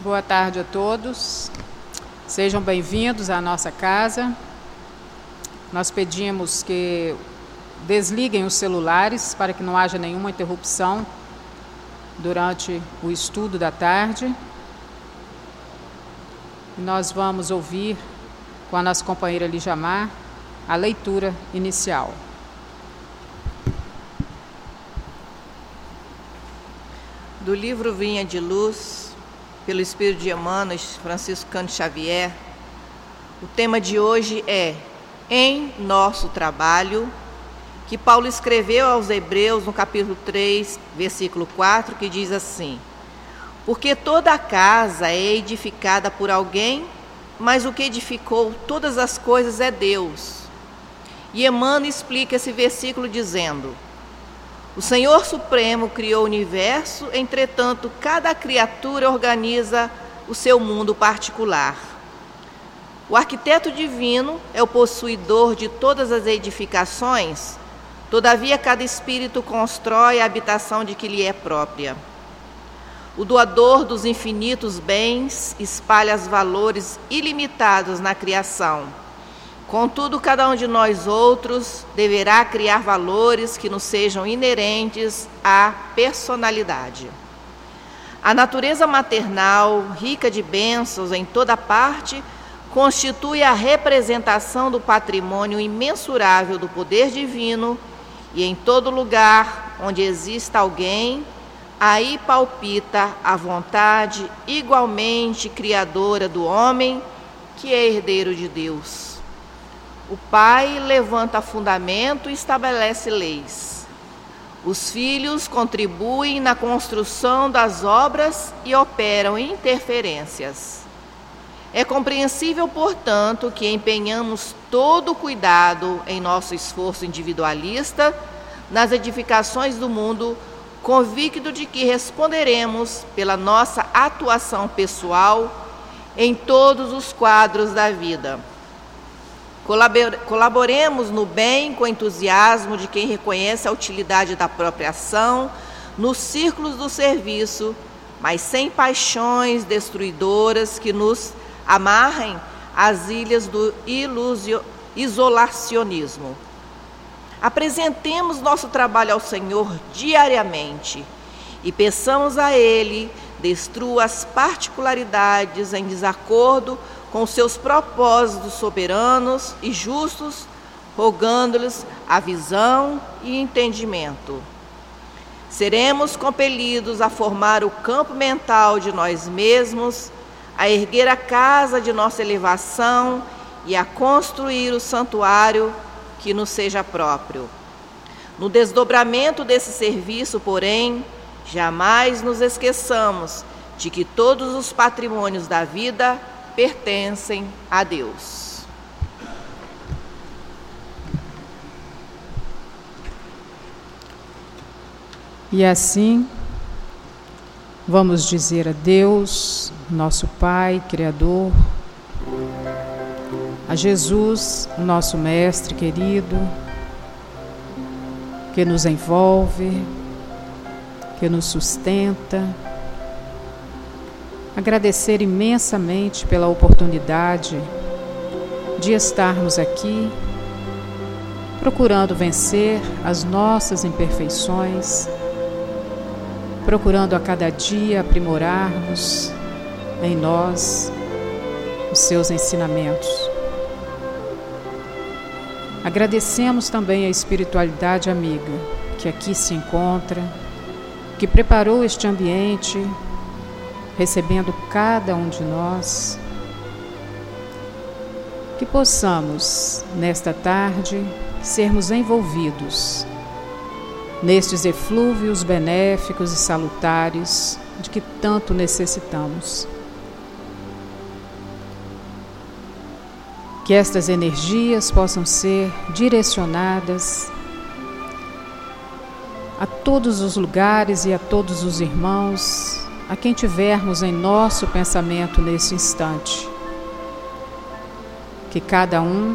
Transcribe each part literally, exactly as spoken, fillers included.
Boa tarde a todos. Sejam bem-vindos à nossa casa. Nós pedimos que desliguem os celulares para que não haja nenhuma interrupção durante o estudo da tarde. Nós vamos ouvir com a nossa companheira Lijamar a leitura inicial. Do livro Vinha de Luz, pelo Espírito de Emmanuel, Francisco Cândido Xavier, o tema de hoje é Em Nosso Trabalho, que Paulo escreveu aos Hebreus no capítulo três, versículo quatro, que diz assim: Porque toda a casa é edificada por alguém, mas o que edificou todas as coisas é Deus. E Emmanuel explica esse versículo dizendo: O Senhor Supremo criou o universo, entretanto, cada criatura organiza o seu mundo particular. O arquiteto divino é o possuidor de todas as edificações, todavia cada espírito constrói a habitação de que lhe é própria. O doador dos infinitos bens espalha os valores ilimitados na criação. Contudo, cada um de nós outros deverá criar valores que nos sejam inerentes à personalidade. A natureza maternal, rica de bênçãos em toda parte, constitui a representação do patrimônio imensurável do poder divino, e em todo lugar onde exista alguém, aí palpita a vontade igualmente criadora do homem, que é herdeiro de Deus. O pai levanta fundamento e estabelece leis. Os filhos contribuem na construção das obras e operam interferências. É compreensível, portanto, que empenhamos todo o cuidado em nosso esforço individualista nas edificações do mundo, convicto de que responderemos pela nossa atuação pessoal em todos os quadros da vida. Colaboremos no bem com entusiasmo de quem reconhece a utilidade da própria ação nos círculos do serviço, mas sem paixões destruidoras que nos amarrem às ilhas do ilusio- isolacionismo. Apresentemos nosso trabalho ao Senhor diariamente e peçamos a Ele destrua as particularidades em desacordo com seus propósitos soberanos e justos, rogando-lhes a visão e entendimento. Seremos compelidos a formar o campo mental de nós mesmos, a erguer a casa de nossa elevação e a construir o santuário que nos seja próprio. No desdobramento desse serviço, porém, jamais nos esqueçamos de que todos os patrimônios da vida pertencem a Deus. E assim, vamos dizer a Deus, nosso Pai, Criador, a Jesus, nosso Mestre querido, que nos envolve, que nos sustenta, agradecer imensamente pela oportunidade de estarmos aqui, procurando vencer as nossas imperfeições, procurando a cada dia aprimorar-nos em nós os seus ensinamentos. Agradecemos também a espiritualidade amiga que aqui se encontra, que preparou este ambiente, recebendo cada um de nós, que possamos, nesta tarde, sermos envolvidos nestes eflúvios benéficos e salutares de que tanto necessitamos. Que estas energias possam ser direcionadas a todos os lugares e a todos os irmãos a quem tivermos em nosso pensamento nesse instante. Que cada um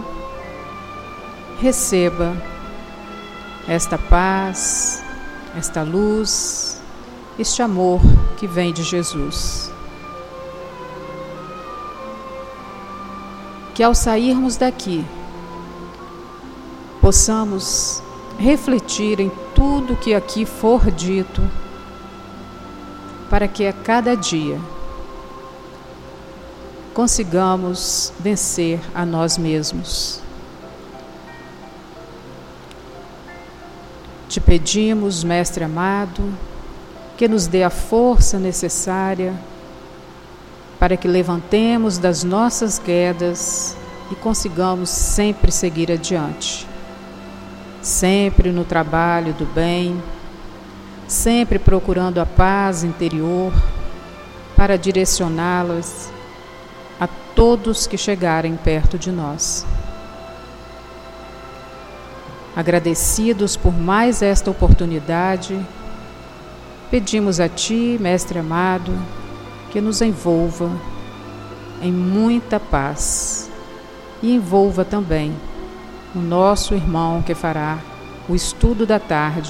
receba esta paz, esta luz, este amor que vem de Jesus. que ao sairmos daqui, possamos refletir em tudo que aqui for dito, para que a cada dia consigamos vencer a nós mesmos. Te pedimos, Mestre amado, que nos dê a força necessária para que levantemos das nossas quedas e consigamos sempre seguir adiante, sempre no trabalho do bem, sempre procurando a paz interior para direcioná-las a todos que chegarem perto de nós. Agradecidos por mais esta oportunidade, pedimos a Ti, Mestre amado, que nos envolva em muita paz e envolva também o nosso irmão que fará o estudo da tarde,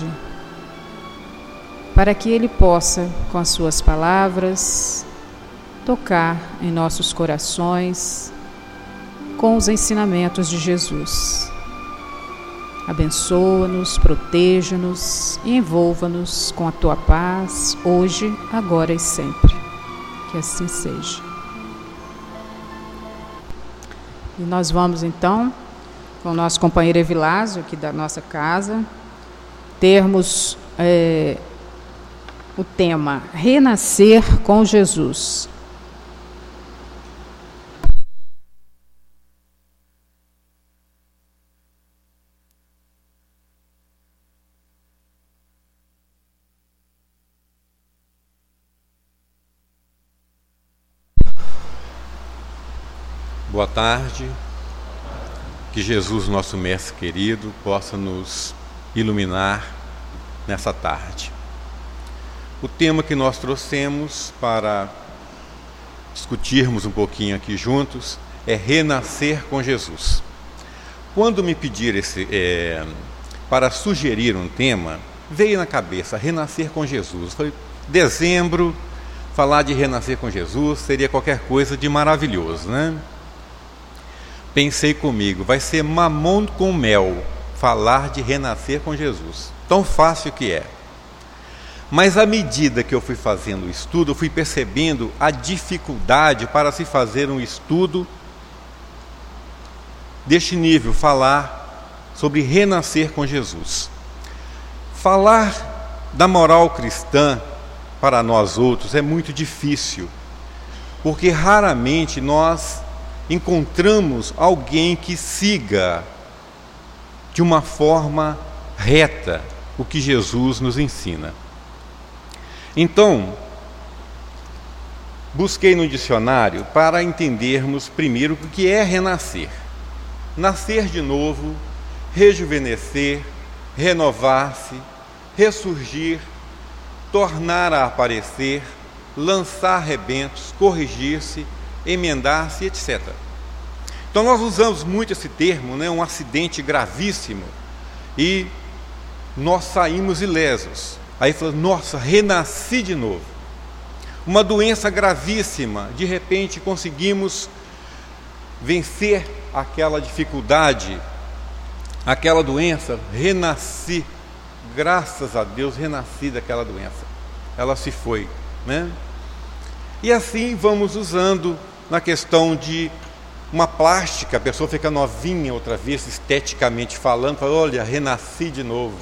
para que ele possa, com as suas palavras, tocar em nossos corações com os ensinamentos de Jesus. Abençoa-nos, proteja-nos e envolva-nos com a Tua paz, hoje, agora e sempre. Que assim seja. E nós vamos então, com o nosso companheiro Evilásio, aqui da nossa casa, termos é, o tema Renascer com Jesus. Boa tarde, que Jesus, nosso Mestre querido, possa nos iluminar nessa tarde. O tema que nós trouxemos para discutirmos um pouquinho aqui juntos é renascer com Jesus. Quando me pediram esse, é, para sugerir um tema, veio na cabeça renascer com Jesus. Foi dezembro, falar de renascer com Jesus seria qualquer coisa de maravilhoso, né? Pensei comigo, vai ser mamão com mel falar de renascer com Jesus. Tão fácil que é. Mas à medida que eu fui fazendo o estudo, eu fui percebendo a dificuldade para se fazer um estudo deste nível, falar sobre renascer com Jesus. Falar da moral cristã para nós outros é muito difícil, porque raramente nós encontramos alguém que siga de uma forma reta o que Jesus nos ensina. Então, busquei no dicionário para entendermos primeiro o que é renascer. Nascer de novo, rejuvenescer, renovar-se, ressurgir, tornar a aparecer, lançar rebentos, corrigir-se, emendar-se, etcétera. Então nós usamos muito esse termo, né, um acidente gravíssimo, e nós saímos ilesos. Aí falamos, nossa, renasci de novo. Uma doença gravíssima, de repente conseguimos vencer aquela dificuldade, aquela doença, renasci, graças a Deus, renasci daquela doença. Ela se foi, né? E assim vamos usando na questão de uma plástica, a pessoa fica novinha outra vez, esteticamente falando, fala, olha, renasci de novo.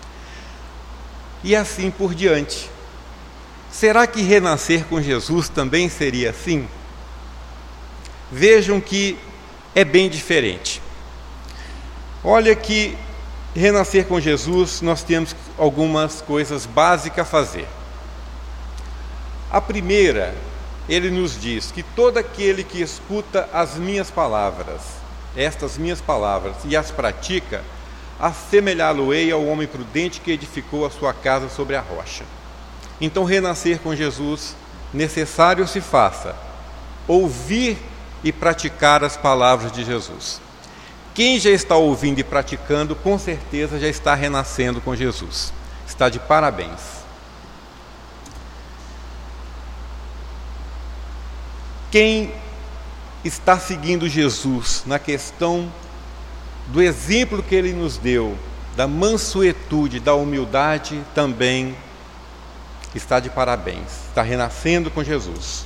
E assim por diante. Será que renascer com Jesus também seria assim? Vejam que é bem diferente. Olha que renascer com Jesus, nós temos algumas coisas básicas a fazer. A primeira, ele nos diz que todo aquele que escuta as minhas palavras, estas minhas palavras, e as pratica, assemelhá-lo-ei ao homem prudente que edificou a sua casa sobre a rocha. Então, renascer com Jesus, necessário se faça ouvir e praticar as palavras de Jesus. Quem já está ouvindo e praticando, com certeza já está renascendo com Jesus. Está de parabéns. Quem está seguindo Jesus na questão do exemplo que ele nos deu, da mansuetude, da humildade, também está de parabéns, está renascendo com Jesus.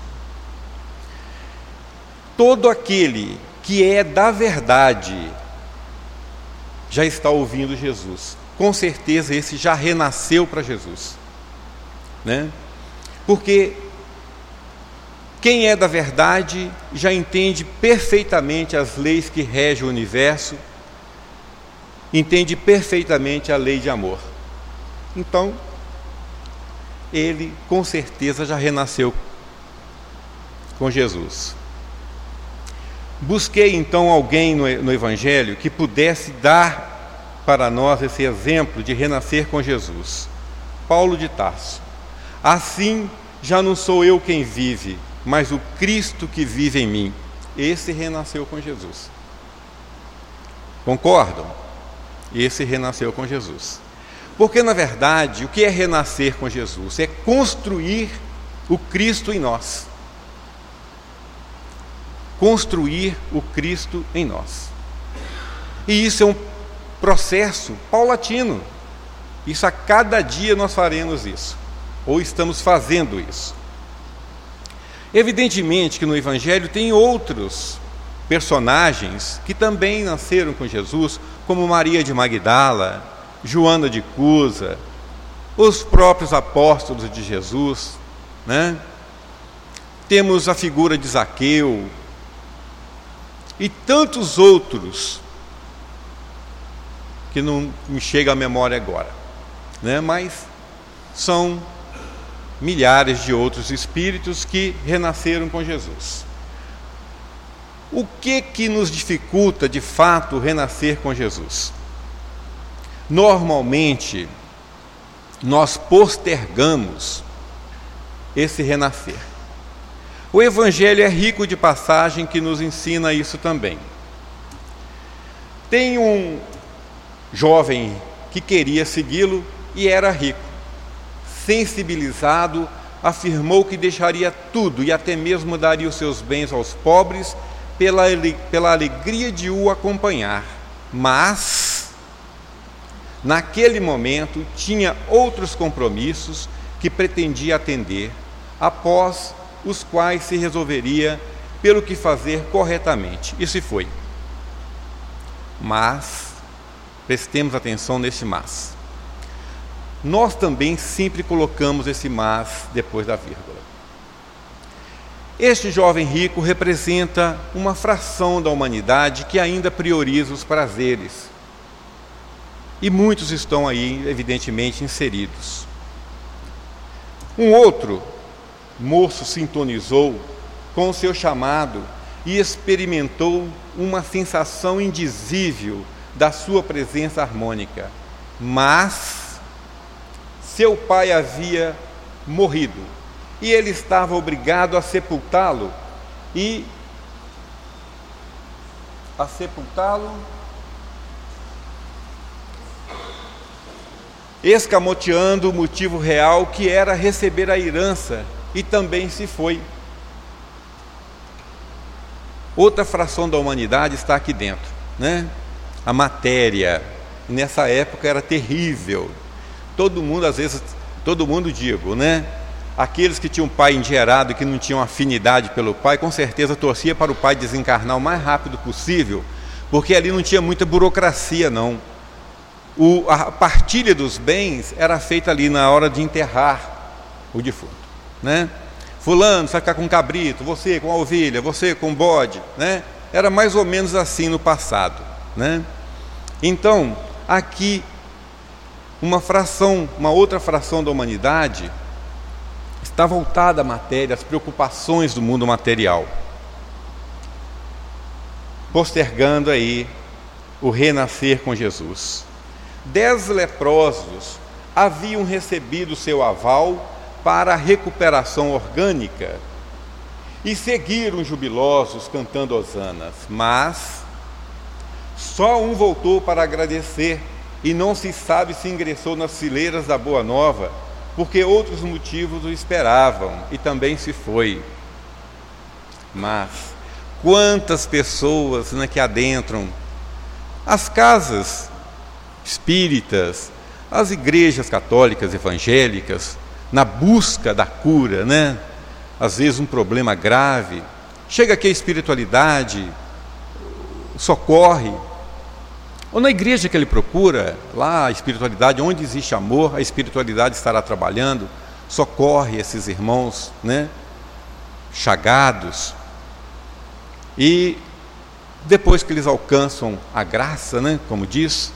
Todo aquele que é da verdade já está ouvindo Jesus. Com certeza esse já renasceu para Jesus, né? Porque quem é da verdade já entende perfeitamente as leis que regem o universo, entende perfeitamente a lei de amor. Então, ele com certeza já renasceu com Jesus. Busquei então alguém no, no Evangelho que pudesse dar para nós esse exemplo de renascer com Jesus. Paulo de Tarso. Assim, já não sou eu quem vive, mas o Cristo que vive em mim. Esse renasceu com Jesus. Concordam? Esse renasceu com Jesus. Porque, na verdade, o que é renascer com Jesus? É construir o Cristo em nós. Construir o Cristo em nós. E isso é um processo paulatino. Isso a cada dia nós faremos isso. Ou estamos fazendo isso. Evidentemente que no Evangelho tem outros personagens que também nasceram com Jesus, como Maria de Magdala, Joana de Cusa, os próprios apóstolos de Jesus, né? Temos a figura de Zaqueu e tantos outros que não me chega à memória agora, né? Mas são milhares de outros espíritos que renasceram com Jesus. O que que nos dificulta de fato renascer com Jesus? Normalmente, nós postergamos esse renascer. O Evangelho é rico de passagem que nos ensina isso também. Tem um jovem que queria segui-lo e era rico. Sensibilizado, afirmou que deixaria tudo e até mesmo daria os seus bens aos pobres pela, pela alegria de o acompanhar. Mas, naquele momento, tinha outros compromissos que pretendia atender, após os quais se resolveria pelo que fazer corretamente. E se foi. Mas, prestemos atenção nesse mas. Nós também sempre colocamos esse mas depois da vírgula. Este jovem rico representa uma fração da humanidade que ainda prioriza os prazeres. E muitos estão aí, evidentemente, inseridos. Um outro moço sintonizou com o seu chamado e experimentou uma sensação indizível da sua presença harmônica. Mas seu pai havia morrido e ele estava obrigado a sepultá-lo e a sepultá-lo escamoteando o motivo real, que era receber a herança, e também se foi. Outra fração da humanidade está aqui dentro, né? A matéria. Nessa época era terrível. Todo mundo, às vezes, todo mundo digo, né? Aqueles que tinham pai endinheirado e que não tinham afinidade pelo pai, com certeza torcia para o pai desencarnar o mais rápido possível, porque ali não tinha muita burocracia, não. O, a partilha dos bens era feita ali na hora de enterrar o defunto, né? Fulano, você vai ficar com um cabrito, você com a ovelha, você com o bode, né? Era mais ou menos assim no passado, né? Então, aqui, uma fração, uma outra fração da humanidade está voltada à matéria, às preocupações do mundo material, postergando aí o renascer com Jesus. Dez leprosos haviam recebido seu aval para a recuperação orgânica e seguiram jubilosos cantando hosanas, mas só um voltou para agradecer e não se sabe se ingressou nas fileiras da Boa Nova, porque outros motivos o esperavam e também se foi. Mas quantas pessoas, né, que adentram as casas espíritas, as igrejas católicas evangélicas, na busca da cura, né? Às vezes um problema grave, chega aqui a espiritualidade, socorre. Ou na igreja que ele procura, lá a espiritualidade, onde existe amor, a espiritualidade estará trabalhando, socorre esses irmãos, né, chagados. E depois que eles alcançam a graça, né, como diz,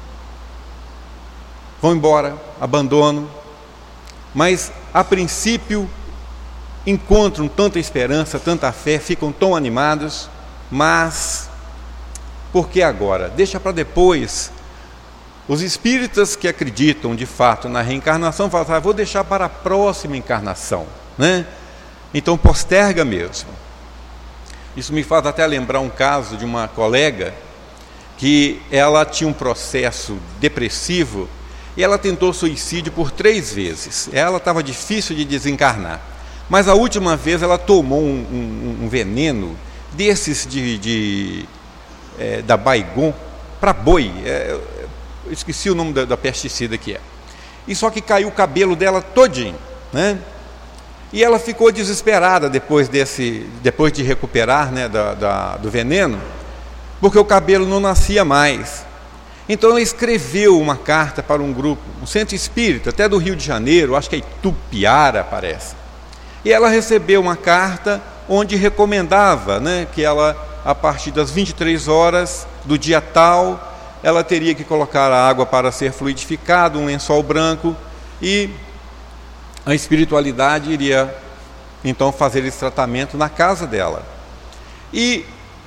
vão embora, abandonam, mas a princípio encontram tanta esperança, tanta fé, ficam tão animados, mas por que agora? Deixa para depois. Os espíritas que acreditam de fato na reencarnação falam, ah, vou deixar para a próxima encarnação, né? Então posterga mesmo. Isso me faz até lembrar um caso de uma colega que ela tinha um processo depressivo e ela tentou suicídio por três vezes. Ela estava difícil de desencarnar, mas a última vez ela tomou um, um, um veneno desses de, de, é, da Baygon para boi, é, eu esqueci o nome da, da pesticida que é, e só que caiu o cabelo dela todinho, né? E ela ficou desesperada depois, desse, depois de recuperar, né, da, da, do veneno, porque o cabelo não nascia mais. Então ela escreveu uma carta para um grupo, um centro espírita, até do Rio de Janeiro, acho que é Itupiara, parece. E ela recebeu uma carta onde recomendava, né, que ela, a partir das vinte e três horas do dia tal, ela teria que colocar a água para ser fluidificada, um lençol branco, e a espiritualidade iria então fazer esse tratamento na casa dela. E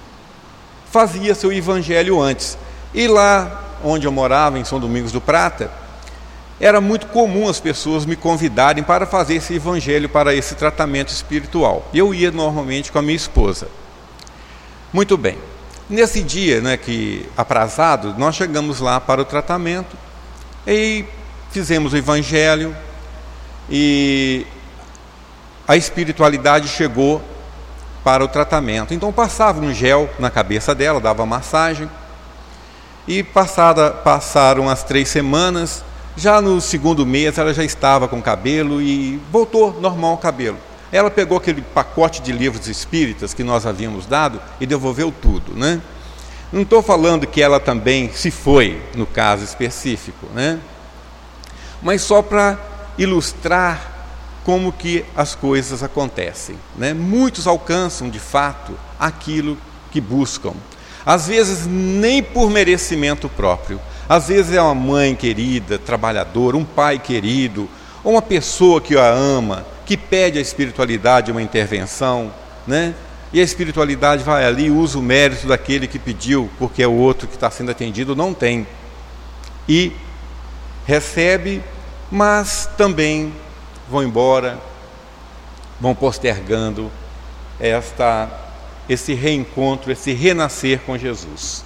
fazia seu evangelho antes. E lá onde eu morava, em São Domingos do Prata, era muito comum as pessoas me convidarem para fazer esse evangelho, para esse tratamento espiritual. Eu ia normalmente com a minha esposa. Muito bem. Nesse dia, né, que aprazado, nós chegamos lá para o tratamento e fizemos o evangelho e a espiritualidade chegou para o tratamento. Então passava um gel na cabeça dela, dava massagem. E passada, passaram as três semanas, já no segundo mês ela já estava com cabelo e voltou normal o cabelo. Ela pegou aquele pacote de livros espíritas que nós havíamos dado e devolveu tudo, né? Não estou falando que ela também se foi, no caso específico, né? Mas só para ilustrar como que as coisas acontecem, né? Muitos alcançam de fato aquilo que buscam. Às vezes nem por merecimento próprio. Às vezes é uma mãe querida, trabalhadora, um pai querido, ou uma pessoa que a ama, que pede à espiritualidade uma intervenção, né? E a espiritualidade vai ali e usa o mérito daquele que pediu, porque é o outro que está sendo atendido não tem. E recebe, mas também vão embora, vão postergando esta, esse reencontro, esse renascer com Jesus.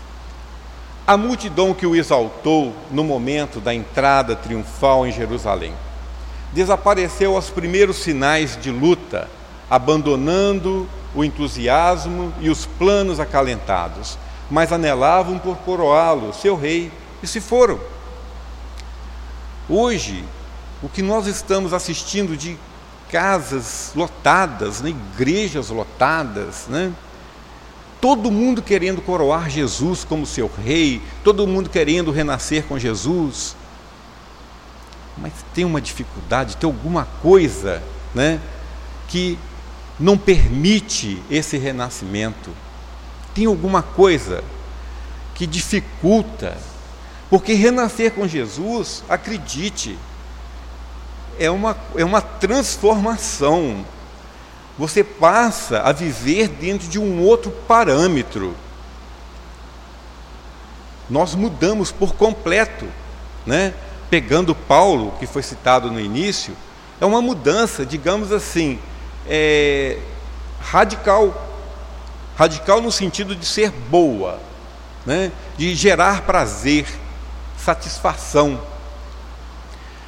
A multidão que o exaltou no momento da entrada triunfal em Jerusalém desapareceu aos primeiros sinais de luta, abandonando o entusiasmo e os planos acalentados, mas anelavam por coroá-lo, seu rei, e se foram. Hoje, o que nós estamos assistindo de casas lotadas, né, igrejas lotadas, né? Todo mundo querendo coroar Jesus como seu rei, todo mundo querendo renascer com Jesus, mas tem uma dificuldade, tem alguma coisa, né, que não permite esse renascimento, tem alguma coisa que dificulta, porque renascer com Jesus, acredite, é uma, é uma transformação. Você passa a viver dentro de um outro parâmetro. Nós mudamos por completo, né? Pegando Paulo, que foi citado no início, é uma mudança, digamos assim, é, radical. Radical no sentido de ser boa, né? De gerar prazer, satisfação.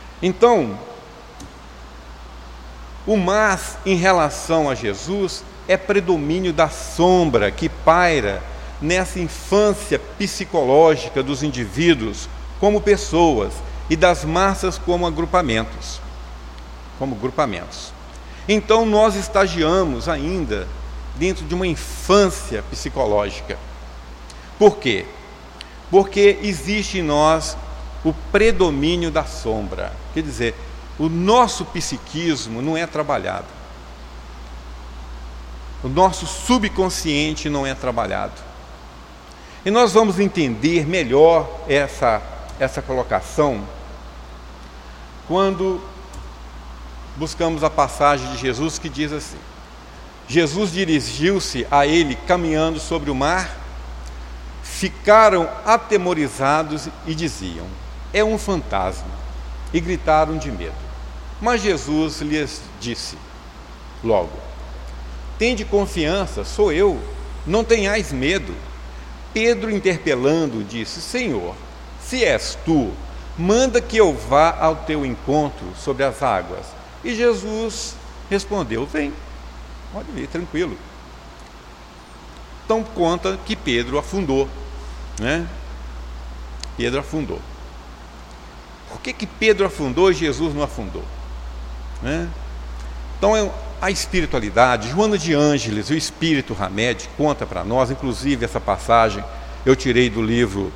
Então, o mas em relação a Jesus é predomínio da sombra que paira nessa infância psicológica dos indivíduos como pessoas e das massas como agrupamentos. Como grupamentos. Então nós estagiamos ainda dentro de uma infância psicológica. Por quê? Porque existe em nós o predomínio da sombra. Quer dizer, o nosso psiquismo não é trabalhado. O nosso subconsciente não é trabalhado. E nós vamos entender melhor essa, essa colocação quando buscamos a passagem de Jesus que diz assim: Jesus dirigiu-se a ele caminhando sobre o mar, ficaram atemorizados e diziam: é um fantasma, e gritaram de medo. Mas Jesus lhes disse logo: tende confiança, sou eu, não tenhais medo. Pedro, interpelando, disse: Senhor, se és tu, manda que eu vá ao teu encontro sobre as águas. E Jesus respondeu: vem, pode vir, tranquilo. Então conta que Pedro afundou, né? Pedro afundou. Por que que Pedro afundou e Jesus não afundou? Né? Então a espiritualidade, Joana de Ângeles, o Espírito Hamed, conta para nós, inclusive essa passagem eu tirei do livro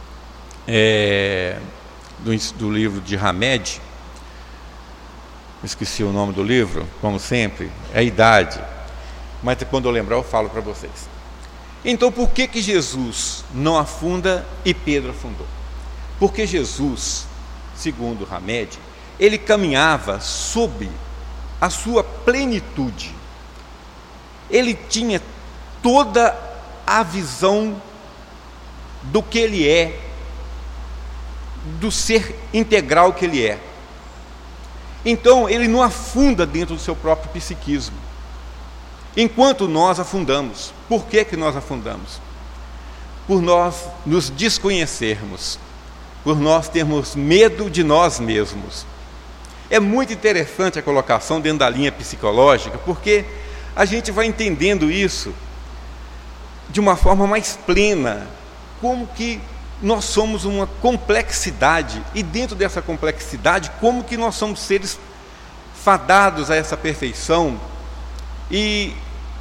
é, do, do livro de Hamed. Esqueci o nome do livro, como sempre, é a idade, mas quando eu lembrar eu falo para vocês. Então por que que Jesus não afunda e Pedro afundou? Porque Jesus, segundo Hamed, ele caminhava sob a sua plenitude. Ele tinha toda a visão do que ele é, do ser integral que ele é. Então ele não afunda dentro do seu próprio psiquismo, enquanto nós afundamos. Por que que nós afundamos? Por nós nos desconhecermos, por nós termos medo de nós mesmos. É muito interessante a colocação dentro da linha psicológica, porque a gente vai entendendo isso de uma forma mais plena, como que nós somos uma complexidade, e dentro dessa complexidade, como que nós somos seres fadados a essa perfeição, e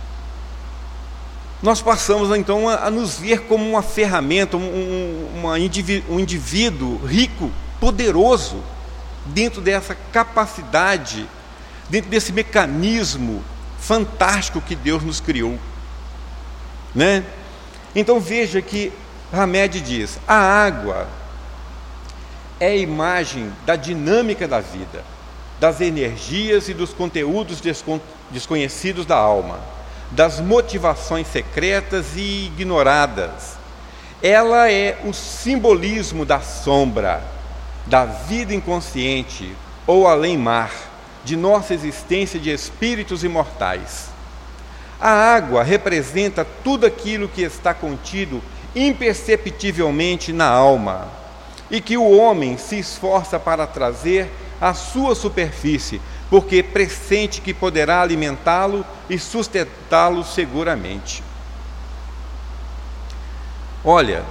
nós passamos então a, a nos ver como uma ferramenta, um, uma indiví- um indivíduo rico, poderoso, dentro dessa capacidade, dentro desse mecanismo fantástico que Deus nos criou, né? Então veja que Hamed diz: a água é a imagem da dinâmica da vida, das energias e dos conteúdos descon- desconhecidos da alma, das motivações secretas e ignoradas. Ela é o simbolismo da sombra, da vida inconsciente ou além-mar, de nossa existência de espíritos imortais. A água representa tudo aquilo que está contido imperceptivelmente na alma e que o homem se esforça para trazer à sua superfície, porque pressente que poderá alimentá-lo e sustentá-lo seguramente. Olha,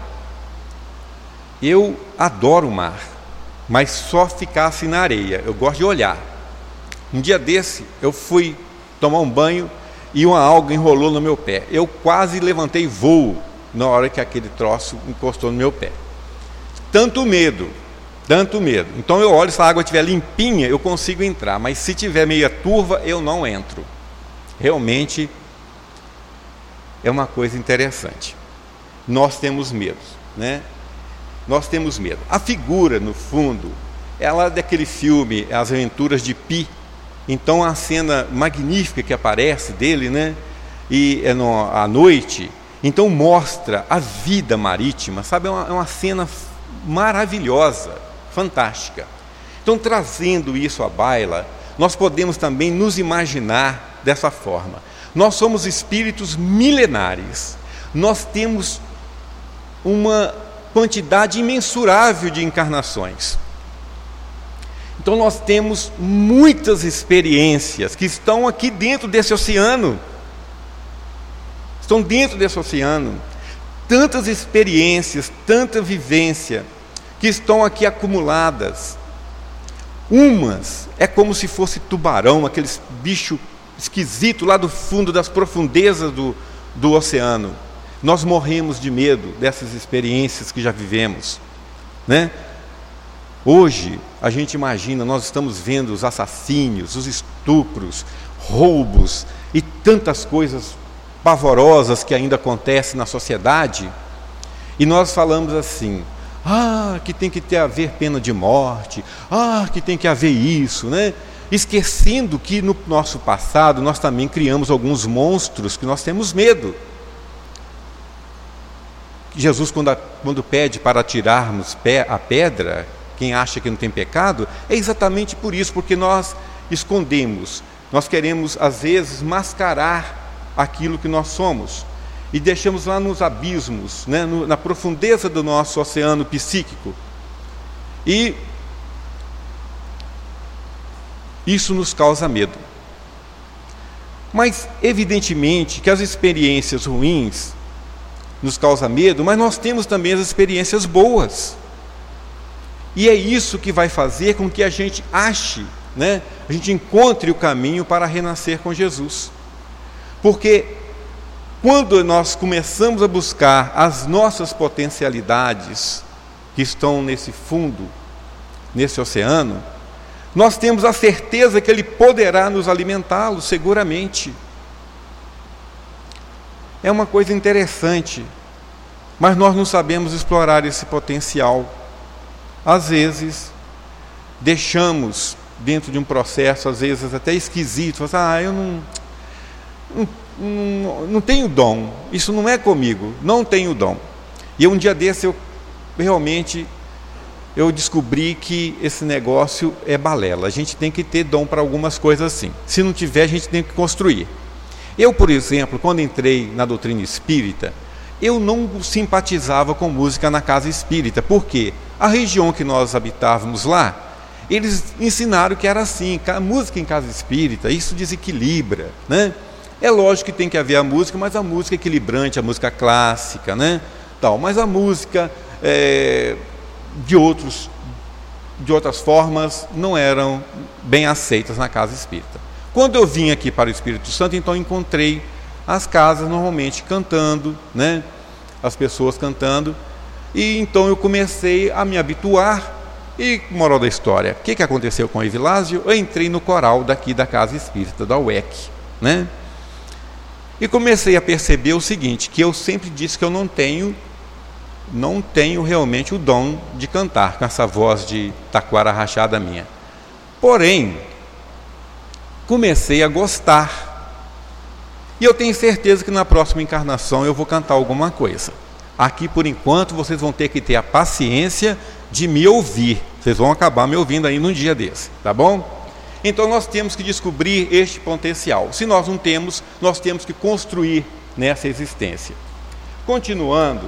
eu adoro o mar, mas só ficasse na areia. Eu gosto de olhar. Um dia desse, eu fui tomar um banho e uma alga enrolou no meu pé. Eu quase levantei voo na hora que aquele troço encostou no meu pé. Tanto medo, tanto medo. Então eu olho, se a água estiver limpinha, eu consigo entrar, mas se tiver meia turva, eu não entro. Realmente é uma coisa interessante. Nós temos medo, né? Nós temos medo. A figura, no fundo, ela é daquele filme As Aventuras de Pi. Então a cena magnífica que aparece dele, né? E é no, à noite, então mostra a vida marítima, sabe? É uma, é uma cena maravilhosa, fantástica. Então, trazendo isso à baila, nós podemos também nos imaginar dessa forma. Nós somos espíritos milenares. Nós temos uma quantidade imensurável de encarnações. Então nós temos muitas experiências que estão aqui dentro desse oceano. estão dentro desse oceano, tantas experiências, tanta vivência que estão aqui acumuladas. Umas é como se fosse tubarão, aqueles bicho esquisito lá do fundo das profundezas do, do oceano. Nós morremos de medo dessas experiências que já vivemos, né? Hoje, a gente imagina, nós estamos vendo os assassínios, os estupros, roubos e tantas coisas pavorosas que ainda acontecem na sociedade, e nós falamos assim: ah, que tem que ter haver pena de morte, ah, que tem que haver isso, né? Esquecendo que no nosso passado nós também criamos alguns monstros que nós temos medo. Jesus, quando, a, quando pede para tirarmos pé, a pedra, quem acha que não tem pecado, é exatamente por isso, porque nós escondemos, nós queremos às vezes mascarar aquilo que nós somos e deixamos lá nos abismos, né, no, na profundeza do nosso oceano psíquico, e isso nos causa medo. Mas evidentemente que as experiências ruins nos causam medo, mas nós temos também as experiências boas. E é isso que vai fazer com que a gente ache, né, a gente encontre o caminho para renascer com Jesus. Porque quando nós começamos a buscar as nossas potencialidades que estão nesse fundo, nesse oceano, nós temos a certeza que Ele poderá nos alimentá-lo seguramente. É uma coisa interessante, mas nós não sabemos explorar esse potencial. Às vezes, deixamos dentro de um processo, às vezes até esquisito, ah, eu não, não, não, não tenho dom, isso não é comigo, não tenho dom. E um dia desse eu realmente eu descobri que esse negócio é balela, a gente tem que ter dom para algumas coisas assim, se não tiver a gente tem que construir. Eu, por exemplo, quando entrei na doutrina espírita, eu não simpatizava com música na casa espírita. Por quê? A região que nós habitávamos lá, eles ensinaram que era assim, a música em casa espírita, isso desequilibra, né? É lógico que tem que haver a música, mas a música equilibrante, a música clássica, né? Tal, mas a música é, de, outros, de outras formas não eram bem aceitas na casa espírita. Quando eu vim aqui para o Espírito Santo, então encontrei as casas normalmente cantando, né? As pessoas cantando, e então eu comecei a me habituar. E moral da história, o que, que aconteceu com o Evilásio? Eu entrei no coral daqui da Casa Espírita, da U E C, né? E comecei a perceber o seguinte, que eu sempre disse que eu não tenho, não tenho realmente o dom de cantar com essa voz de taquara rachada minha. Porém, comecei a gostar. E eu tenho certeza que na próxima encarnação eu vou cantar alguma coisa. Aqui, por enquanto, vocês vão ter que ter a paciência de me ouvir. Vocês vão acabar me ouvindo aí num dia desse, tá bom? Então nós temos que descobrir este potencial. Se nós não temos, nós temos que construir nessa existência. Continuando,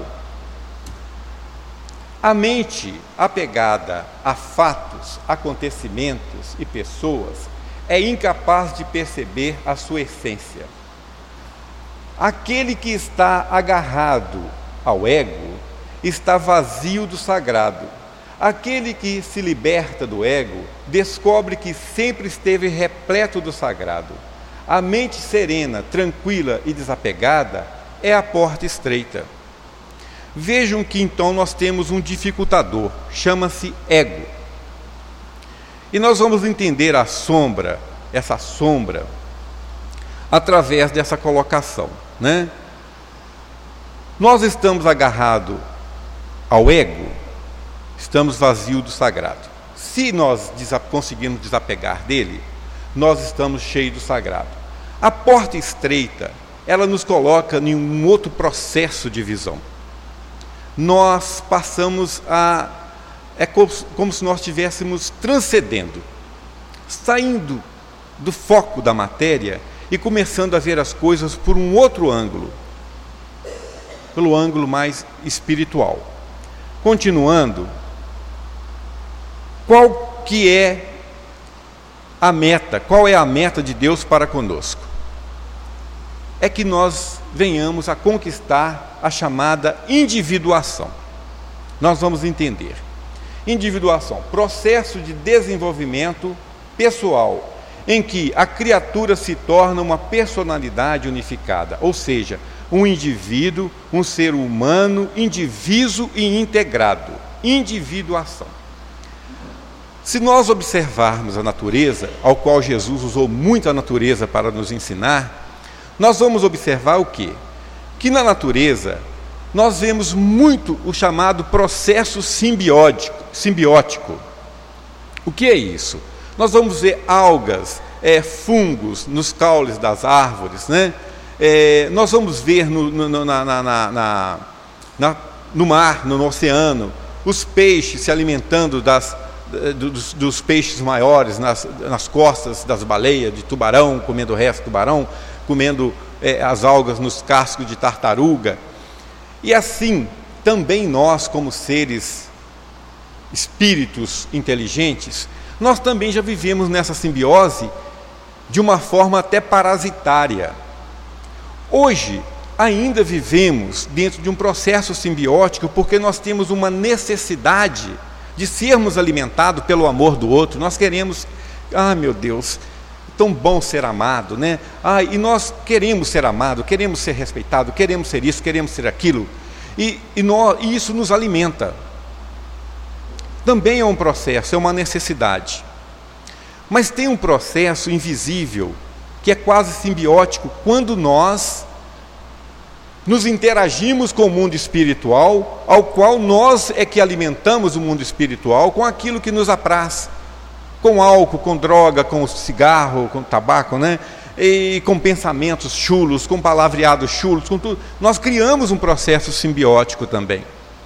a mente apegada a fatos, acontecimentos e pessoas é incapaz de perceber a sua essência. Aquele que está agarrado ao ego está vazio do sagrado. Aquele que se liberta do ego descobre que sempre esteve repleto do sagrado. A mente serena, tranquila e desapegada é a porta estreita. Vejam que então nós temos um dificultador, chama-se ego. E nós vamos entender a sombra, essa sombra, através dessa colocação, né? Nós estamos agarrados ao ego, estamos vazios do sagrado. Se nós desa- conseguirmos desapegar dele, nós estamos cheios do sagrado. A porta estreita, ela nos coloca em um outro processo de visão. Nós passamos a... é como, como se nós estivéssemos transcendendo, saindo do foco da matéria e começando a ver as coisas por um outro ângulo, pelo ângulo mais espiritual. Continuando, qual que é a meta? Qual é a meta de Deus para conosco? é que nós venhamos a conquistar a chamada individuação. Nós vamos entender. Individuação, processo de desenvolvimento pessoal, em que a criatura se torna uma personalidade unificada, ou seja, um indivíduo, um ser humano, indiviso e integrado. Individuação. Se nós observarmos a natureza, ao qual Jesus usou muito a natureza para nos ensinar, nós vamos observar o quê? Que na natureza nós vemos muito o chamado processo simbiótico. simbiótico. O que é isso? Nós vamos ver algas, é, fungos nos caules das árvores, né? É, nós vamos ver no, no, na, na, na, na, no mar, no, no oceano, os peixes se alimentando das, dos, dos peixes maiores nas, nas costas das baleias, de tubarão, comendo o resto do tubarão, comendo é, as algas nos cascos de tartaruga. E assim, também nós, como seres, espíritos inteligentes, nós também já vivemos nessa simbiose de uma forma até parasitária. Hoje, ainda vivemos dentro de um processo simbiótico porque nós temos uma necessidade de sermos alimentados pelo amor do outro. Nós queremos, ah, meu Deus, tão bom ser amado, né? Ah, e nós queremos ser amado, queremos ser respeitado, queremos ser isso, queremos ser aquilo, e, e, nós, e isso nos alimenta. Também é um processo, é uma necessidade. Mas tem um processo invisível, que é quase simbiótico, quando nós nos interagimos com o mundo espiritual, ao qual nós é que alimentamos o mundo espiritual com aquilo que nos apraz, com álcool, com droga, com cigarro, com tabaco, né? E com pensamentos chulos, com palavreados chulos, com tudo. Nós criamos um processo simbiótico também.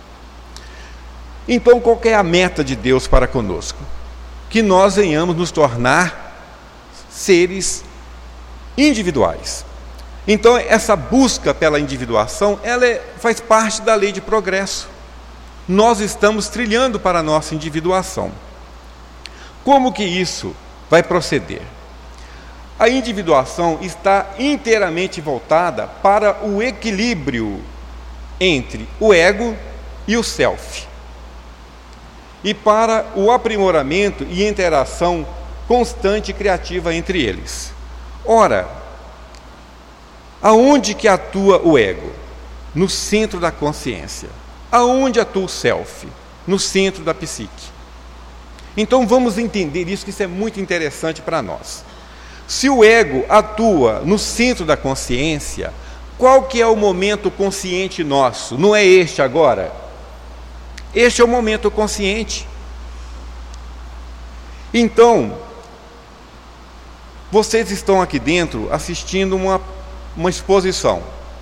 Então, qual é a meta de Deus para conosco? Que nós venhamos nos tornar seres individuais. Então, essa busca pela individuação, ela é, faz parte da lei de progresso. Nós estamos trilhando para a nossa individuação. Como que isso vai proceder? A individuação está inteiramente voltada para o equilíbrio entre o ego e o self, e para o aprimoramento e interação constante e criativa entre eles. Ora, aonde que atua o ego? No centro da consciência. Aonde atua o self? No centro da psique. Então vamos entender isso, que isso é muito interessante para nós. Se o ego atua no centro da consciência, qual que é o momento consciente nosso? Não é este agora? Este é o momento consciente. Então, vocês estão aqui dentro assistindo uma, uma exposição.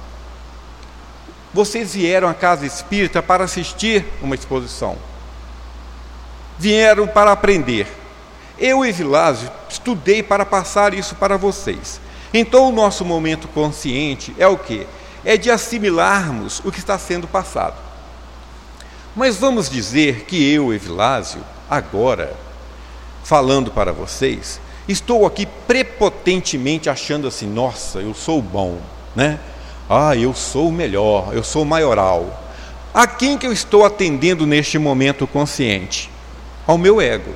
Vocês vieram à casa espírita para assistir uma exposição. Vieram para aprender. Eu, Evilásio, estudei para passar isso para vocês. Então, o nosso momento consciente é o quê? É de assimilarmos o que está sendo passado. Mas vamos dizer que eu, Evilásio, agora, falando para vocês, estou aqui prepotentemente achando assim, nossa, eu sou bom, né? Ah, eu sou o melhor, eu sou o maioral. A quem que eu estou atendendo neste momento consciente? Ao meu ego.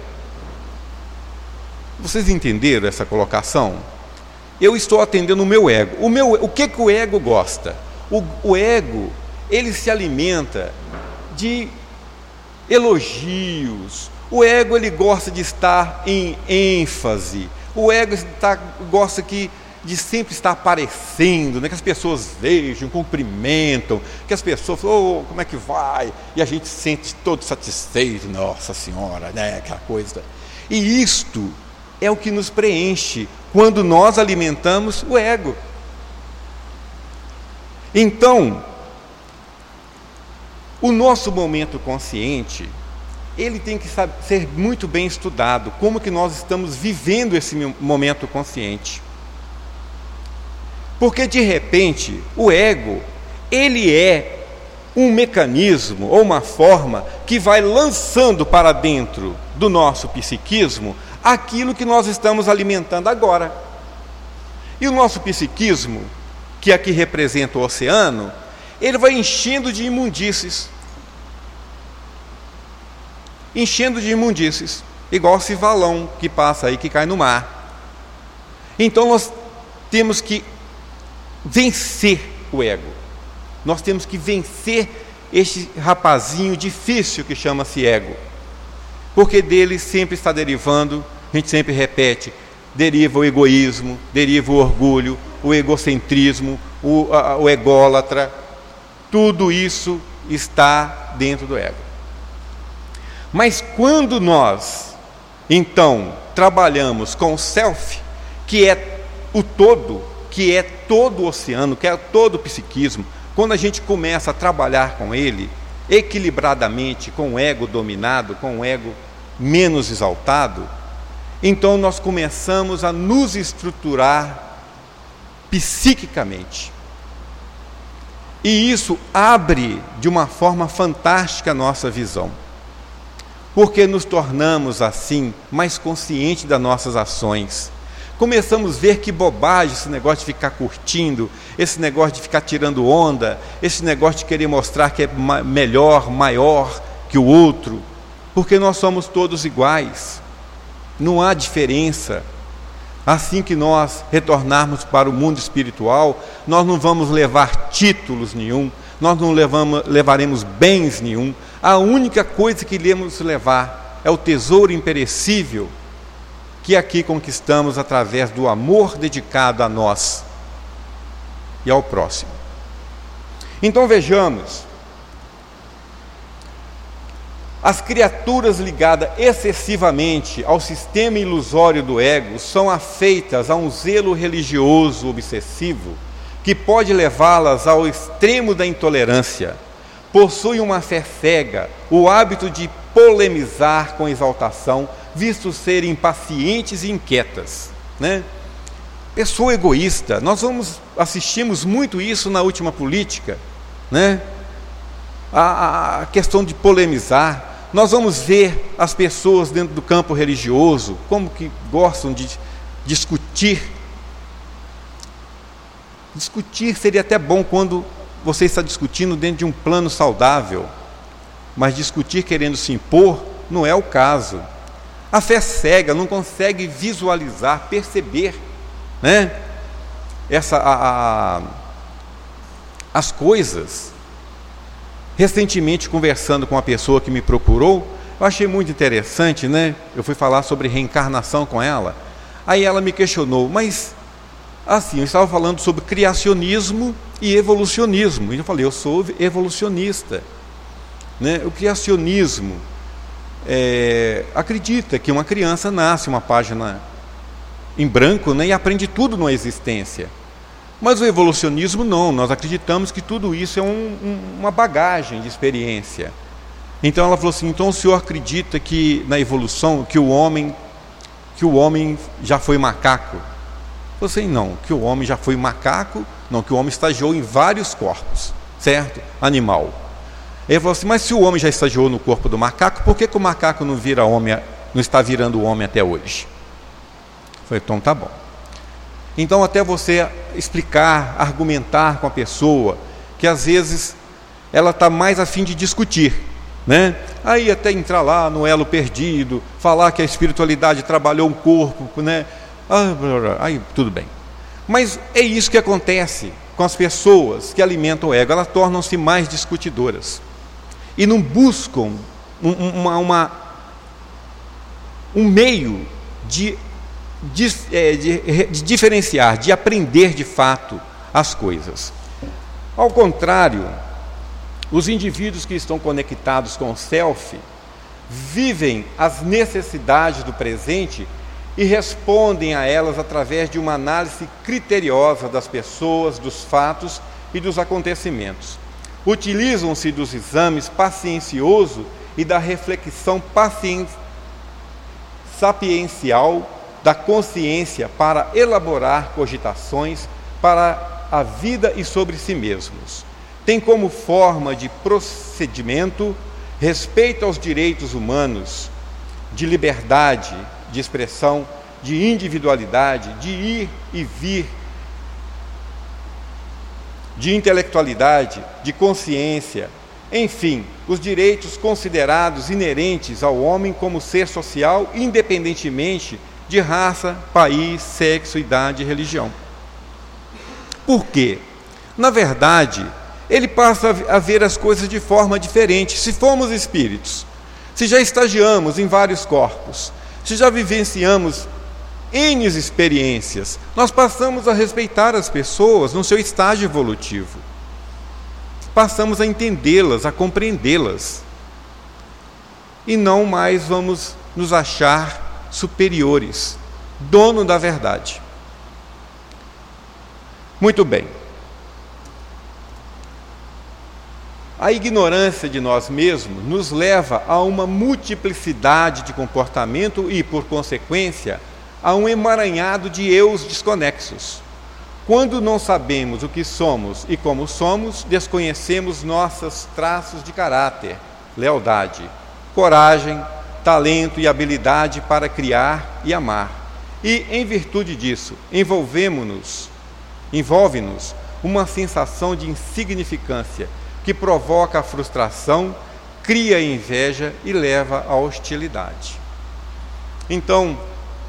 Vocês entenderam essa colocação? Eu estou atendendo o meu ego. O, meu, o que, que o ego gosta? O, o ego, ele se alimenta de elogios. O ego, ele gosta de estar em ênfase. O ego está, gosta que, de sempre estar aparecendo, né? Que as pessoas vejam, cumprimentam, que as pessoas falam, oh, como é que vai? E a gente se sente todo satisfeito, nossa senhora, né? Aquela coisa. E isto é o que nos preenche quando nós alimentamos o ego. Então, o nosso momento consciente, ele tem que ser muito bem estudado, como que nós estamos vivendo esse momento consciente. Porque, de repente, o ego, ele é um mecanismo ou uma forma que vai lançando para dentro do nosso psiquismo aquilo que nós estamos alimentando agora. E o nosso psiquismo, que que aqui representa o oceano, ele vai enchendo de imundícies. Enchendo de imundícies, igual esse valão que passa aí, que cai no mar. Então nós temos que vencer o ego. Nós temos que vencer este rapazinho difícil que chama-se ego. Porque dele sempre está derivando, a gente sempre repete, deriva o egoísmo, deriva o orgulho, o egocentrismo, o, a, o ególatra. Tudo isso está dentro do ego. Mas quando nós, então, trabalhamos com o self, que é o todo, que é todo o oceano, que é todo o psiquismo, quando a gente começa a trabalhar com ele, equilibradamente, com o ego dominado, com o ego menos exaltado, então nós começamos a nos estruturar psiquicamente. E isso abre de uma forma fantástica a nossa visão. Porque nos tornamos assim mais conscientes das nossas ações. Começamos a ver que bobagem esse negócio de ficar curtindo, esse negócio de ficar tirando onda, esse negócio de querer mostrar que é melhor, maior que o outro, porque nós somos todos iguais, não há diferença. Assim que nós retornarmos para o mundo espiritual, nós não vamos levar títulos nenhum, nós não levamos, levaremos bens nenhum. A única coisa que iremos levar é o tesouro imperecível que aqui conquistamos através do amor dedicado a nós e ao próximo. Então vejamos, as criaturas ligadas excessivamente ao sistema ilusório do ego são afeitas a um zelo religioso obsessivo que pode levá-las ao extremo da intolerância. Possuem uma fé cega, o hábito de polemizar com exaltação, visto serem impacientes e inquietas, né? Pessoa egoísta, nós vamos, assistimos muito isso na última política, né? A, a questão de polemizar. Nós vamos ver as pessoas dentro do campo religioso, como que gostam de discutir. Discutir seria até bom quando você está discutindo dentro de um plano saudável, mas discutir querendo se impor não é o caso. A fé cega não consegue visualizar, perceber, né? Essa, a, a, as coisas. Recentemente, conversando com uma pessoa que me procurou, eu achei muito interessante, né? Eu fui falar sobre reencarnação com ela. Aí ela me questionou, mas assim, eu estava falando sobre criacionismo e evolucionismo. E eu falei, eu sou evolucionista, né? O criacionismo é, acredita que uma criança nasce uma página em branco, né, e aprende tudo na existência. Mas o evolucionismo não, nós acreditamos que tudo isso é um, um, uma bagagem de experiência. Então ela falou assim, então o senhor acredita que na evolução, que o homem, que o homem já foi macaco? Eu falei assim, não, que o homem já foi macaco, não, que o homem estagiou em vários corpos, certo? Animal. Ele falou assim, mas se o homem já estagiou no corpo do macaco, por que, que o macaco não vira homem, não está virando homem até hoje? Eu falei, então tá bom. Então até você explicar, argumentar com a pessoa, que às vezes ela está mais a fim de discutir, né? Aí até entrar lá no elo perdido, falar que a espiritualidade trabalhou um corpo, né? Aí tudo bem. Mas é isso que acontece com as pessoas que alimentam o ego, elas tornam-se mais discutidoras e não buscam um, uma, uma, um meio de De, de, de diferenciar, de aprender de fato as coisas. Ao contrário, os indivíduos que estão conectados com o self vivem as necessidades do presente e respondem a elas através de uma análise criteriosa das pessoas, dos fatos e dos acontecimentos. Utilizam-se dos exames paciencioso e da reflexão pacien... sapiencial da consciência para elaborar cogitações para a vida e sobre si mesmos. Tem como forma de procedimento respeito aos direitos humanos, de liberdade, de expressão, de individualidade, de ir e vir, de intelectualidade, de consciência, enfim, os direitos considerados inerentes ao homem como ser social, independentemente de raça, país, sexo, idade e religião. Por quê? Na verdade, ele passa a ver as coisas de forma diferente. Se formos espíritos, se já estagiamos em vários corpos, se já vivenciamos N experiências, nós passamos a respeitar as pessoas no seu estágio evolutivo. Passamos a entendê-las, a compreendê-las. E não mais vamos nos achar superiores, dono da verdade. Muito bem. A ignorância de nós mesmos nos leva a uma multiplicidade de comportamento e, por consequência, a um emaranhado de eus desconexos. Quando não sabemos o que somos e como somos, desconhecemos nossos traços de caráter, lealdade, coragem, talento e habilidade para criar e amar. E, em virtude disso, envolvemos-nos, envolve-nos uma sensação de insignificância que provoca a frustração, cria a inveja e leva à hostilidade. Então,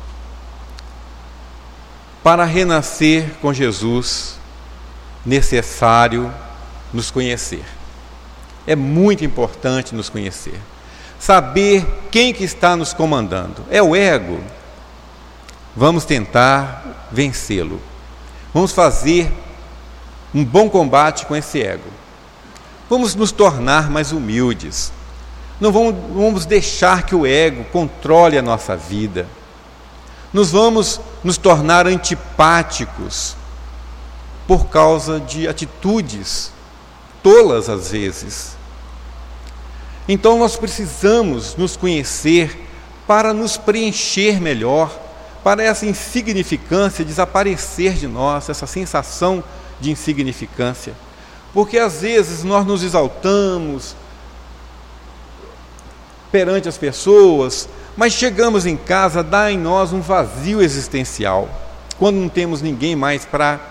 para renascer com Jesus, necessário nos conhecer. É muito importante nos conhecer. Saber quem que está nos comandando. É o ego? Vamos tentar vencê-lo. Vamos fazer um bom combate com esse ego. Vamos nos tornar mais humildes. Não vamos, vamos deixar que o ego controle a nossa vida. Nós vamos nos tornar antipáticos por causa de atitudes tolas às vezes. Então nós precisamos nos conhecer para nos preencher melhor, para essa insignificância desaparecer de nós, essa sensação de insignificância. Porque às vezes nós nos exaltamos perante as pessoas, mas chegamos em casa, dá em nós um vazio existencial, quando não temos ninguém mais para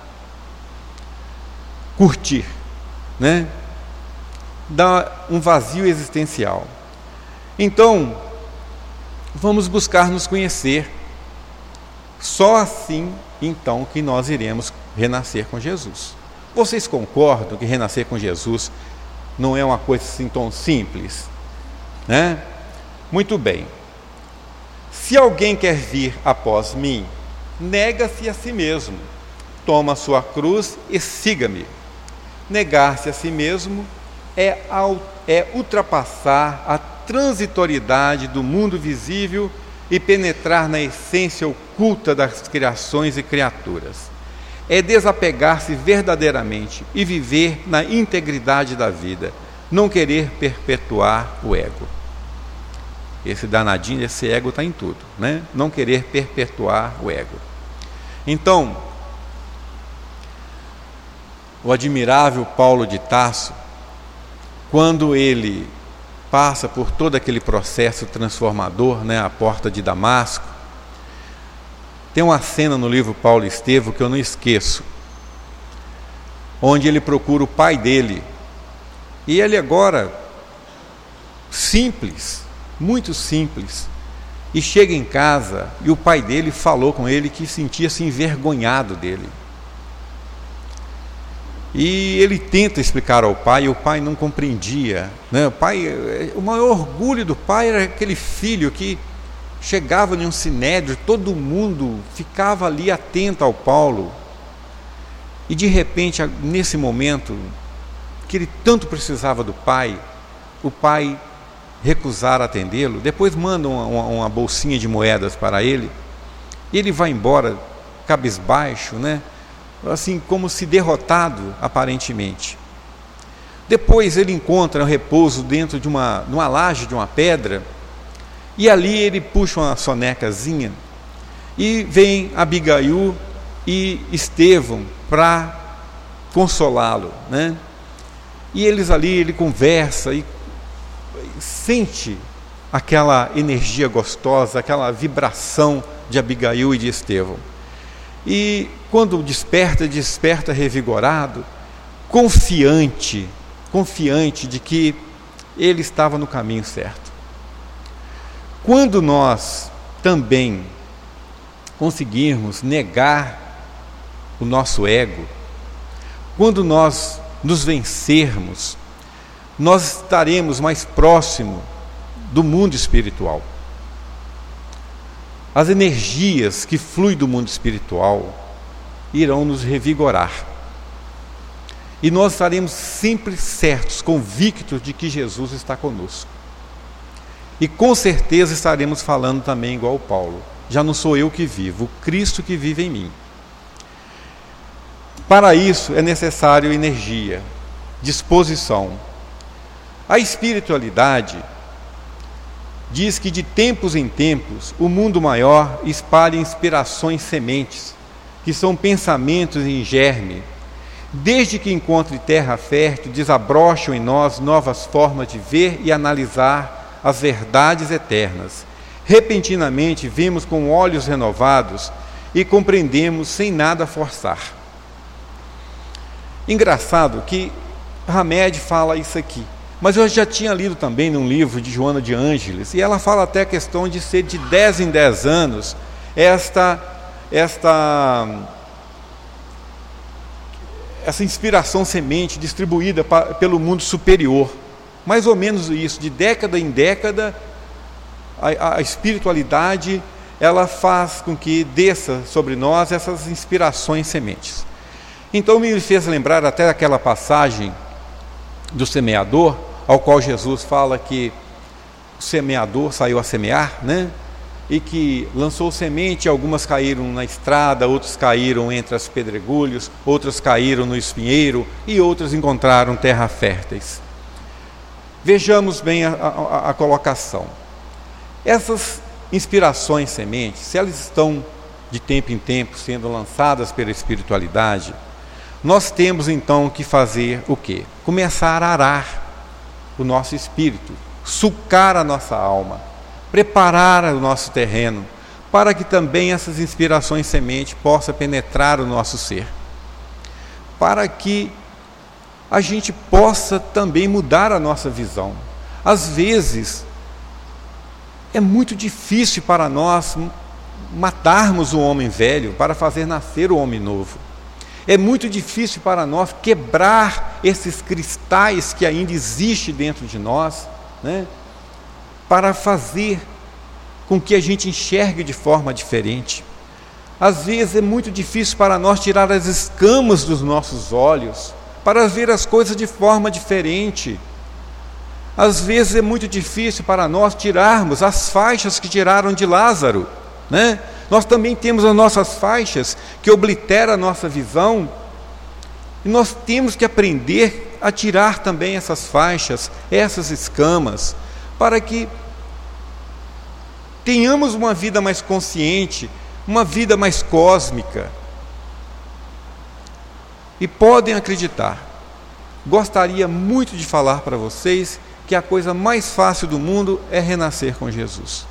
curtir, né? Dá um vazio existencial. Então, vamos buscar nos conhecer. Só assim, então, que nós iremos renascer com Jesus. Vocês concordam que renascer com Jesus não é uma coisa assim tão simples, né? Muito bem. Se alguém quer vir após mim, nega-se a si mesmo, toma a sua cruz e siga-me. Negar-se a si mesmo é, é ultrapassar a transitoriedade do mundo visível e penetrar na essência oculta das criações e criaturas. É desapegar-se verdadeiramente e viver na integridade da vida, não querer perpetuar o ego. Esse danadinho, esse ego está em tudo, né? Não querer perpetuar o ego. Então, o admirável Paulo de Tarso, quando ele passa por todo aquele processo transformador, né, à porta de Damasco, tem uma cena no livro Paulo e Estevão que eu não esqueço, onde ele procura o pai dele, e ele agora, simples, muito simples, e chega em casa e o pai dele falou com ele que sentia-se envergonhado dele. E ele tenta explicar ao pai, e o pai não compreendia, né? O pai, o maior orgulho do pai era aquele filho que chegava em um sinédrio, todo mundo ficava ali atento ao Paulo, e de repente, nesse momento que ele tanto precisava do pai, o pai recusar atendê-lo, depois manda uma, uma, uma bolsinha de moedas para ele, e ele vai embora cabisbaixo, né? Assim como se derrotado aparentemente. Depois ele encontra um repouso dentro de uma, numa laje de uma pedra, e ali ele puxa uma sonecazinha, e vem Abigail e Estevão para consolá-lo, né? E eles ali, ele conversa e sente aquela energia gostosa, aquela vibração de Abigail e de Estevão. E quando desperta, desperta revigorado, confiante, confiante de que ele estava no caminho certo. Quando nós também conseguirmos negar o nosso ego, quando nós nos vencermos, nós estaremos mais próximo do mundo espiritual. As energias que fluem do mundo espiritual irão nos revigorar. E nós estaremos sempre certos, convictos de que Jesus está conosco. E com certeza estaremos falando também igual Paulo. Já não sou eu que vivo, o Cristo que vive em mim. Para isso é necessário energia, disposição. A espiritualidade diz que de tempos em tempos o mundo maior espalha inspirações sementes, que são pensamentos em germe. Desde que encontre terra fértil, desabrocham em nós novas formas de ver e analisar as verdades eternas. Repentinamente vemos com olhos renovados e compreendemos sem nada forçar. Engraçado que Hamed fala isso aqui, mas eu já tinha lido também num livro de Joana de Ângeles, e ela fala até a questão de ser de dez em dez anos esta, esta, essa inspiração semente distribuída pa, pelo mundo superior. Mais ou menos isso, de década em década, a, a espiritualidade ela faz com que desça sobre nós essas inspirações sementes. Então me fez lembrar até aquela passagem do semeador, ao qual Jesus fala que o semeador saiu a semear, né? E que lançou semente, algumas caíram na estrada, outras caíram entre as pedregulhos, outras caíram no espinheiro e outras encontraram terra férteis. Vejamos bem a, a, a colocação. Essas inspirações sementes, se elas estão de tempo em tempo sendo lançadas pela espiritualidade, nós temos então que fazer o quê? Começar a arar o nosso espírito, sucar a nossa alma, preparar o nosso terreno, para que também essas inspirações sementes possam penetrar o nosso ser, para que a gente possa também mudar a nossa visão. Às vezes, é muito difícil para nós matarmos o homem velho para fazer nascer o homem novo. É muito difícil para nós quebrar esses cristais que ainda existem dentro de nós, né, para fazer com que a gente enxergue de forma diferente. Às vezes é muito difícil para nós tirar as escamas dos nossos olhos, para ver as coisas de forma diferente. Às vezes é muito difícil para nós tirarmos as faixas que tiraram de Lázaro, né? Nós também temos as nossas faixas que obliteram a nossa visão, e nós temos que aprender a tirar também essas faixas, essas escamas, para que tenhamos uma vida mais consciente, uma vida mais cósmica. E podem acreditar, gostaria muito de falar para vocês que a coisa mais fácil do mundo é renascer com Jesus.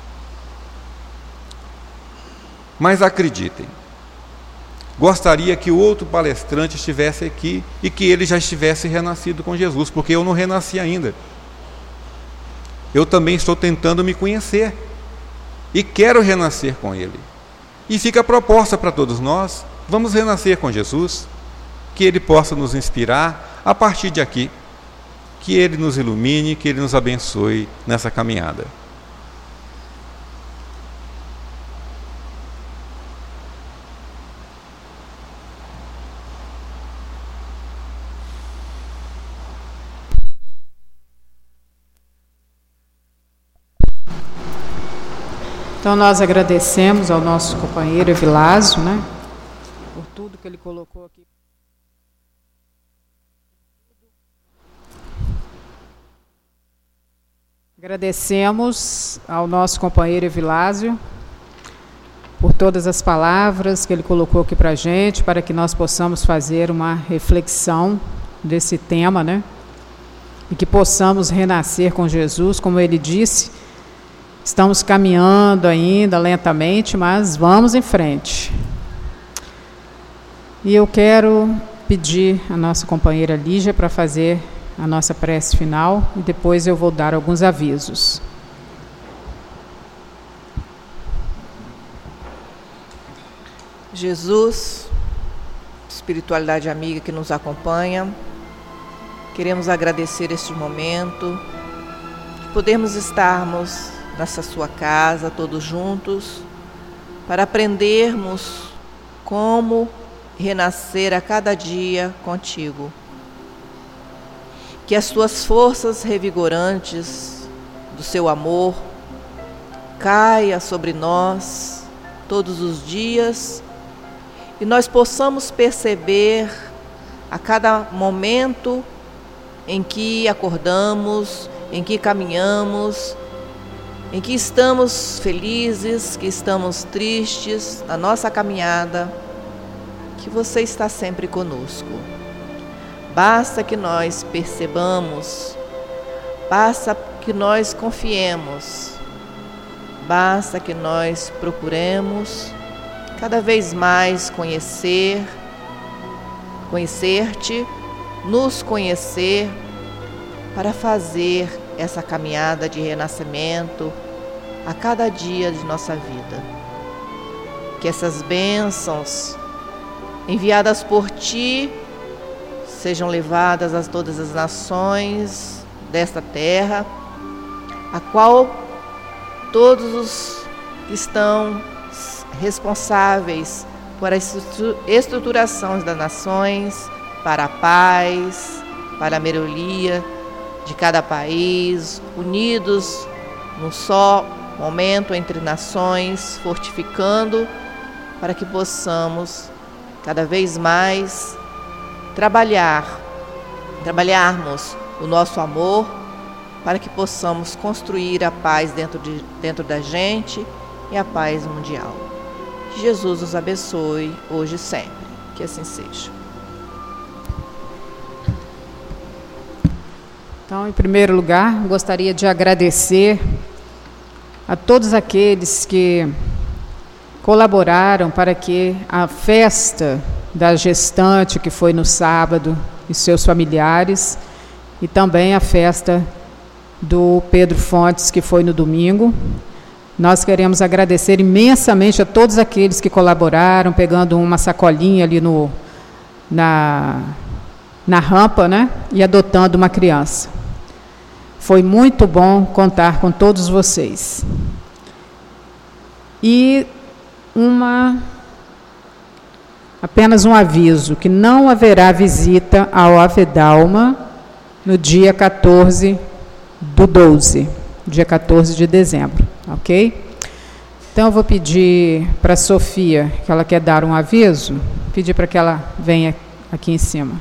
Mas acreditem, gostaria que o outro palestrante estivesse aqui e que ele já estivesse renascido com Jesus, porque eu não renasci ainda. Eu também estou tentando me conhecer e quero renascer com Ele. E fica a proposta para todos nós: vamos renascer com Jesus, que Ele possa nos inspirar a partir de aqui, que Ele nos ilumine, que Ele nos abençoe nessa caminhada. Então nós agradecemos ao nosso companheiro Evilásio, né, por tudo que ele colocou aqui. Agradecemos ao nosso companheiro Evilásio por todas as palavras que ele colocou aqui para a gente, para que nós possamos fazer uma reflexão desse tema, né, e que possamos renascer com Jesus, como ele disse. Estamos caminhando ainda lentamente, mas vamos em frente. E eu quero pedir a nossa companheira Lígia para fazer a nossa prece final e depois eu vou dar alguns avisos. Jesus, espiritualidade amiga que nos acompanha, queremos agradecer este momento, de podermos estarmos nessa sua casa, todos juntos, para aprendermos como renascer a cada dia contigo. Que as tuas forças revigorantes do seu amor caia sobre nós todos os dias e nós possamos perceber a cada momento em que acordamos, em que caminhamos, em que estamos felizes, que estamos tristes na nossa caminhada, que você está sempre conosco. Basta que nós percebamos, basta que nós confiemos, basta que nós procuremos cada vez mais conhecer, conhecer-te, nos conhecer, para fazer essa caminhada de renascimento a cada dia de nossa vida. Que essas bênçãos enviadas por ti sejam levadas a todas as nações desta terra, a qual todos os que estão responsáveis por a estruturação das nações, para a paz, para a melhoria de cada país, unidos num só momento entre nações, fortificando para que possamos cada vez mais trabalhar, trabalharmos o nosso amor para que possamos construir a paz dentro, de, dentro da gente e a paz mundial. Que Jesus nos abençoe hoje e sempre. Que assim seja. Então, em primeiro lugar, gostaria de agradecer a todos aqueles que colaboraram para que a festa da gestante, que foi no sábado, e seus familiares, e também a festa do Pedro Fontes, que foi no domingo. Nós queremos agradecer imensamente a todos aqueles que colaboraram, pegando uma sacolinha ali no, na, na rampa, né, e adotando uma criança. Foi muito bom contar com todos vocês. E uma, apenas um aviso, que não haverá visita ao Avedalma no dia quatorze do doze, dia quatorze de dezembro, ok? Então eu vou pedir para a Sofia, que ela quer dar um aviso, pedir para que ela venha aqui em cima.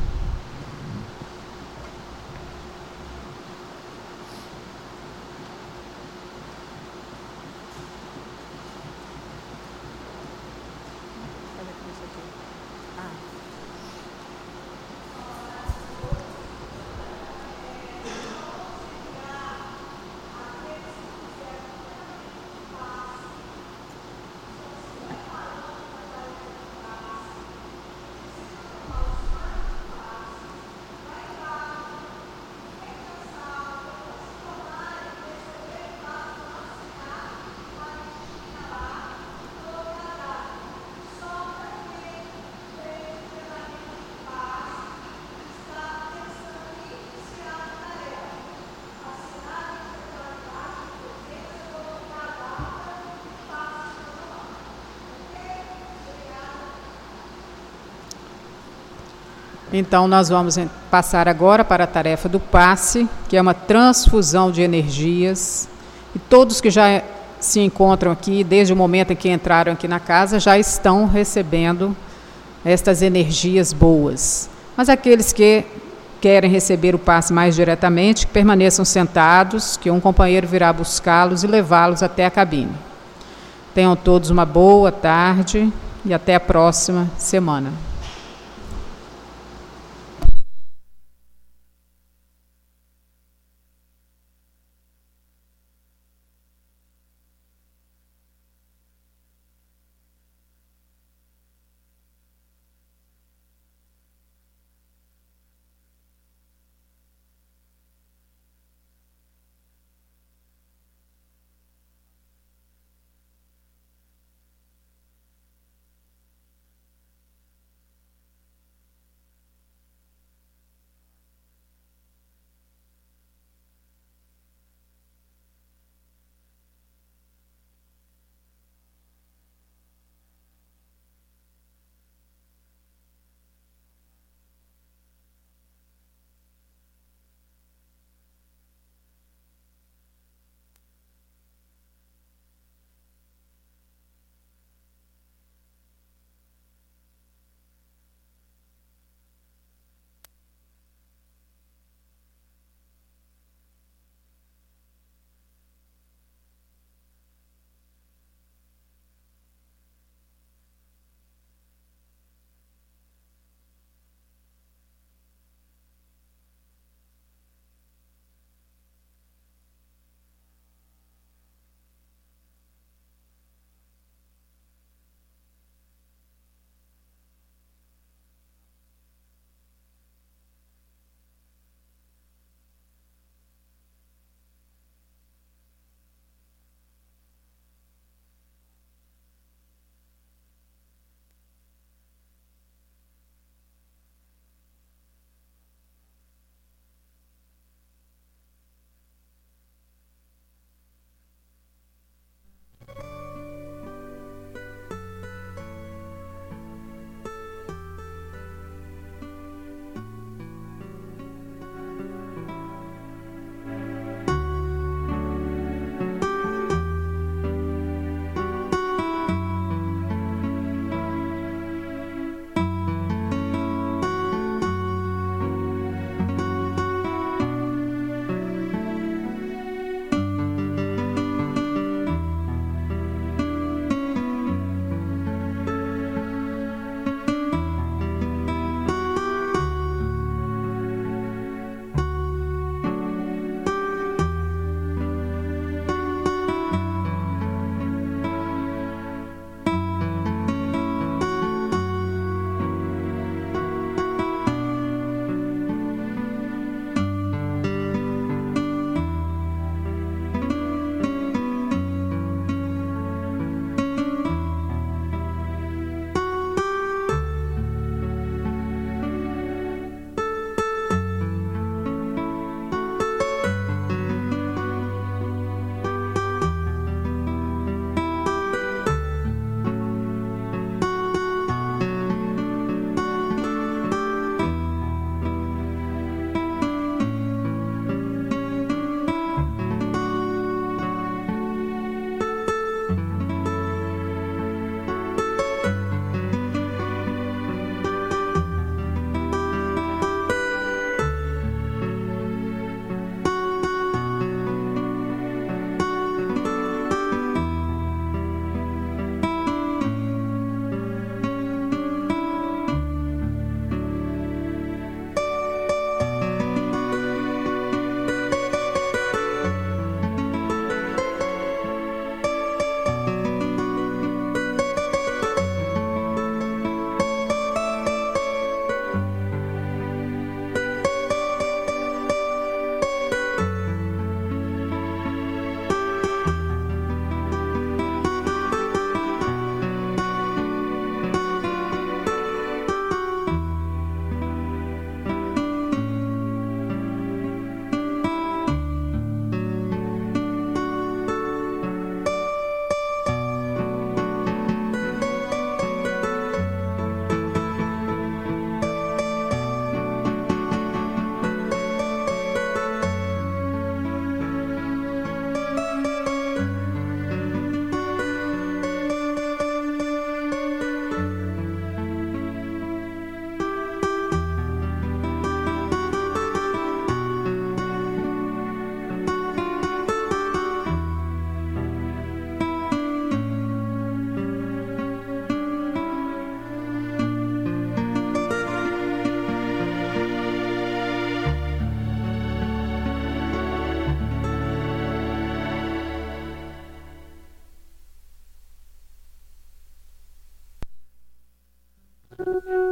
Então, nós vamos passar agora para a tarefa do passe, que é uma transfusão de energias. E todos que já se encontram aqui, desde o momento em que entraram aqui na casa, já estão recebendo estas energias boas. Mas aqueles que querem receber o passe mais diretamente, que permaneçam sentados, que um companheiro virá buscá-los e levá-los até a cabine. Tenham todos uma boa tarde e até a próxima semana. Música